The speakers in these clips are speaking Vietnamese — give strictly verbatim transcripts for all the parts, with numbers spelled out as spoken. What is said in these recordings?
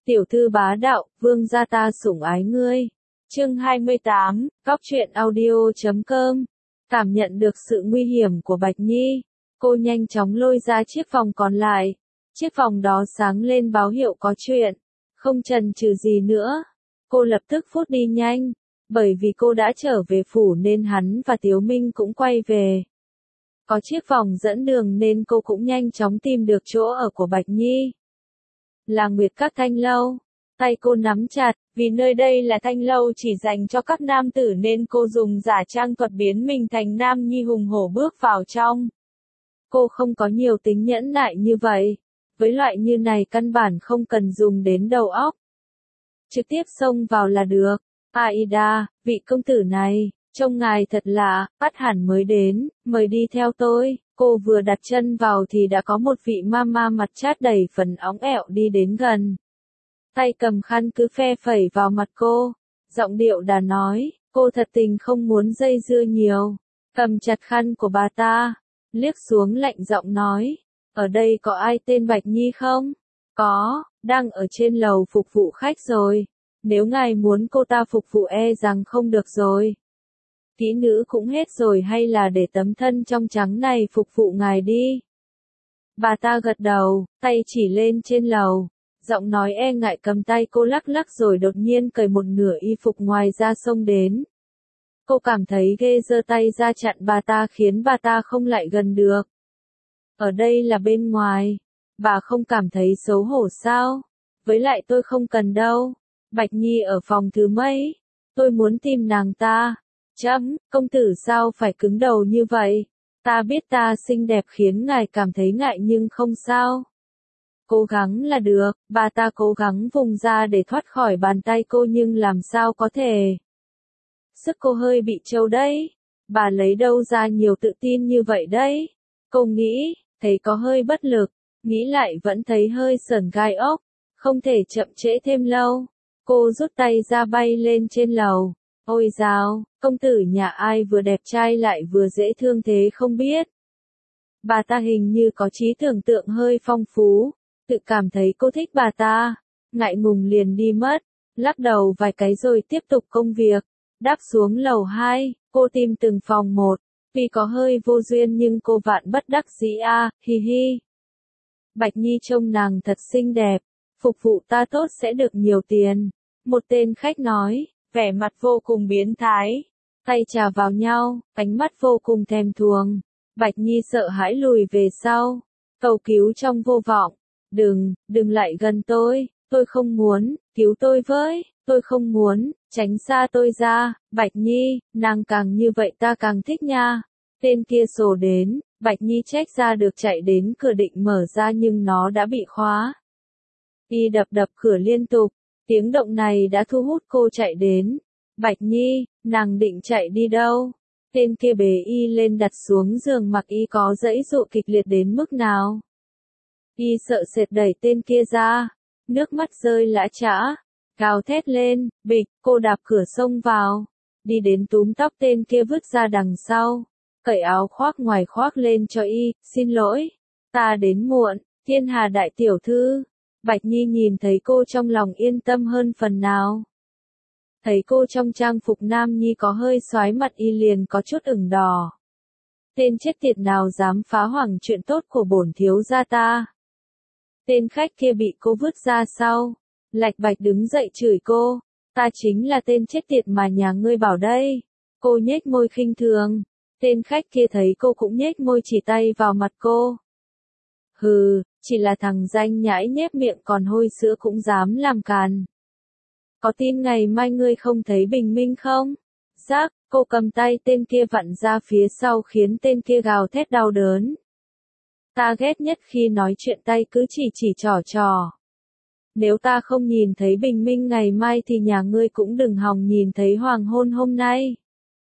Tiểu thư bá đạo, vương gia ta sủng ái ngươi. Chương hai mươi tám, Góc truyện audio chấm com. Cảm nhận được sự nguy hiểm của Bạch Nhi, cô nhanh chóng lôi ra chiếc vòng còn lại. Chiếc vòng đó sáng lên báo hiệu có chuyện. Không chần chừ gì nữa, cô lập tức phút đi nhanh. Bởi vì cô đã trở về phủ nên hắn và Tiếu Minh cũng quay về. Có chiếc vòng dẫn đường nên cô cũng nhanh chóng tìm được chỗ ở của Bạch Nhi. Là Nguyệt Các Thanh Lâu. Tay cô nắm chặt, vì nơi đây là thanh lâu chỉ dành cho các nam tử nên cô dùng giả trang thuật biến mình thành nam nhi hùng hổ bước vào trong. Cô không có nhiều tính nhẫn nại như vậy. Với loại như này căn bản không cần dùng đến đầu óc. Trực tiếp xông vào là được. Aida, vị công tử này, trông ngài thật lạ, bắt hẳn mới đến, mời đi theo tôi. Cô vừa đặt chân vào thì đã có một vị mama mặt chát đầy phần óng ẹo đi đến gần. Tay cầm khăn cứ phe phẩy vào mặt cô. Giọng điệu đã nói, cô thật tình không muốn dây dưa nhiều. Cầm chặt khăn của bà ta, liếc xuống lạnh giọng nói, ở đây có ai tên Bạch Nhi không? Có, đang ở trên lầu phục vụ khách rồi. Nếu ngài muốn cô ta phục vụ e rằng không được rồi. Kỹ nữ cũng hết rồi hay là để tấm thân trong trắng này phục vụ ngài đi? Bà ta gật đầu, tay chỉ lên trên lầu. Giọng nói e ngại cầm tay cô lắc lắc rồi đột nhiên cởi một nửa y phục ngoài ra xông đến. Cô cảm thấy ghê, giơ tay ra chặn bà ta khiến bà ta không lại gần được. Ở đây là bên ngoài. Bà không cảm thấy xấu hổ sao? Với lại tôi không cần đâu. Bạch Nhi ở phòng thứ mấy? Tôi muốn tìm nàng ta. Chấm, công tử sao phải cứng đầu như vậy? Ta biết ta xinh đẹp khiến ngài cảm thấy ngại nhưng không sao. Cố gắng là được, bà ta cố gắng vùng ra để thoát khỏi bàn tay cô nhưng làm sao có thể. Sức cô hơi bị trâu đấy. Bà lấy đâu ra nhiều tự tin như vậy đấy? Cô nghĩ, thấy có hơi bất lực, nghĩ lại vẫn thấy hơi sởn gai ốc, không thể chậm trễ thêm lâu. Cô rút tay ra bay lên trên lầu. Ôi dào, công tử nhà ai vừa đẹp trai lại vừa dễ thương thế không biết. Bà ta hình như có trí tưởng tượng hơi phong phú, tự cảm thấy cô thích bà ta, ngại ngùng liền đi mất, lắc đầu vài cái rồi tiếp tục công việc. Đáp xuống lầu hai, cô tìm từng phòng một, vì có hơi vô duyên nhưng cô vạn bất đắc dĩ a, à, hi hi. Bạch Nhi trông nàng thật xinh đẹp, phục vụ ta tốt sẽ được nhiều tiền. Một tên khách nói, vẻ mặt vô cùng biến thái, tay chà vào nhau, ánh mắt vô cùng thèm thuồng. Bạch Nhi sợ hãi lùi về sau, cầu cứu trong vô vọng, đừng, đừng lại gần tôi, tôi không muốn, cứu tôi với, tôi không muốn, tránh xa tôi ra. Bạch Nhi, nàng càng như vậy ta càng thích nha. Tên kia sổ đến, Bạch Nhi trách ra được chạy đến cửa định mở ra nhưng nó đã bị khóa. Y đập đập cửa liên tục. Tiếng động này đã thu hút cô chạy đến. Bạch Nhi, nàng định chạy đi đâu? Tên kia bế y lên đặt xuống giường mặc y có giãy dụ kịch liệt đến mức nào. Y sợ sệt đẩy tên kia ra. Nước mắt rơi lã chã. Gào thét lên, bịch, cô đạp cửa xông vào. Đi đến túm tóc tên kia vứt ra đằng sau. Cởi áo khoác ngoài khoác lên cho y, xin lỗi. Ta đến muộn, Thiên Hà đại tiểu thư. Bạch Nhi nhìn thấy cô trong lòng yên tâm hơn phần nào. Thấy cô trong trang phục nam nhi có hơi xoái mặt y liền có chút ửng đỏ. Tên chết tiệt nào dám phá hoằng chuyện tốt của bổn thiếu gia ta. Tên khách kia bị cô vứt ra sau. Lạch Bạch đứng dậy chửi cô. Ta chính là tên chết tiệt mà nhà ngươi bảo đây. Cô nhếch môi khinh thường. Tên khách kia thấy cô cũng nhếch môi chỉ tay vào mặt cô. Hừ, chỉ là thằng danh nhãi nhép miệng còn hôi sữa cũng dám làm càn. Có tin ngày mai ngươi không thấy bình minh không? Rác, cô cầm tay tên kia vặn ra phía sau khiến tên kia gào thét đau đớn. Ta ghét nhất khi nói chuyện tay cứ chỉ chỉ trò trò. Nếu ta không nhìn thấy bình minh ngày mai thì nhà ngươi cũng đừng hòng nhìn thấy hoàng hôn hôm nay.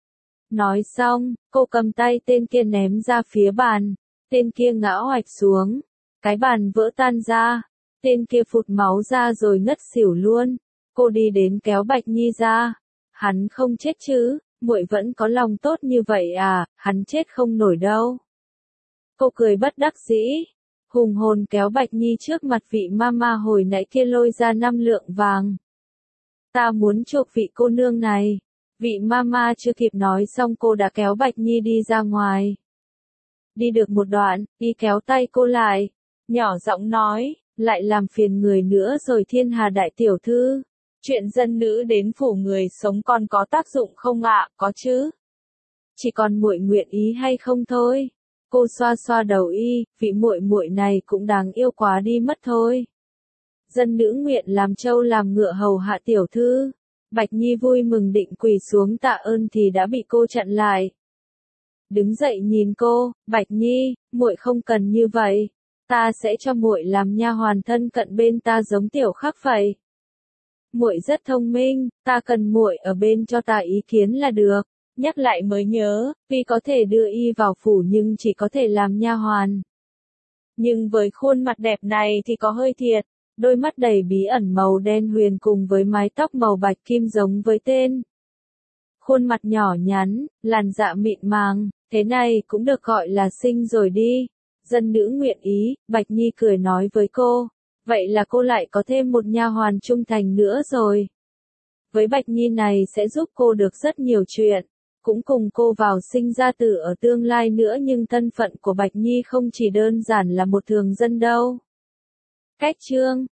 Nói xong, cô cầm tay tên kia ném ra phía bàn. Tên kia ngã oạch xuống. Cái bàn vỡ tan ra. Tên kia phụt máu ra rồi ngất xỉu luôn. Cô đi đến kéo Bạch Nhi ra. Hắn không chết chứ, muội vẫn có lòng tốt như vậy à, hắn chết không nổi đâu. Cô cười bất đắc dĩ. hùng hồn kéo Bạch Nhi trước mặt vị mama hồi nãy kia lôi ra năm lượng vàng. Ta muốn chuộc vị cô nương này. Vị mama chưa kịp nói xong cô đã kéo Bạch Nhi đi ra ngoài. Đi được một đoạn, y kéo tay cô lại, nhỏ giọng nói, lại làm phiền người nữa rồi Thiên Hà đại tiểu thư. Chuyện dân nữ đến phủ người sống còn có tác dụng không ạ? Có chứ. Chỉ còn muội nguyện ý hay không thôi. Cô xoa xoa đầu y, vị muội muội này cũng đáng yêu quá đi mất thôi. Dân nữ nguyện làm trâu làm ngựa hầu hạ tiểu thư. Bạch Nhi vui mừng định quỳ xuống tạ ơn thì đã bị cô chặn lại. Đứng dậy nhìn cô, Bạch Nhi, muội không cần như vậy. Ta sẽ cho muội làm nha hoàn thân cận bên ta giống tiểu Khắc vậy. Muội rất thông minh, ta cần muội ở bên cho ta ý kiến là được. Nhắc lại mới nhớ, tuy có thể đưa y vào phủ nhưng chỉ có thể làm nha hoàn. Nhưng với khuôn mặt đẹp này thì có hơi thiệt, đôi mắt đầy bí ẩn màu đen huyền cùng với mái tóc màu bạch kim giống với tên. Khuôn mặt nhỏ nhắn, làn dạ mịn màng, thế này cũng được gọi là xinh rồi đi. Dân nữ nguyện ý, Bạch Nhi cười nói với cô, vậy là cô lại có thêm một nha hoàn trung thành nữa rồi. Với Bạch Nhi này sẽ giúp cô được rất nhiều chuyện, cũng cùng cô vào sinh ra tử ở tương lai nữa, nhưng thân phận của Bạch Nhi không chỉ đơn giản là một thường dân đâu. Cách chương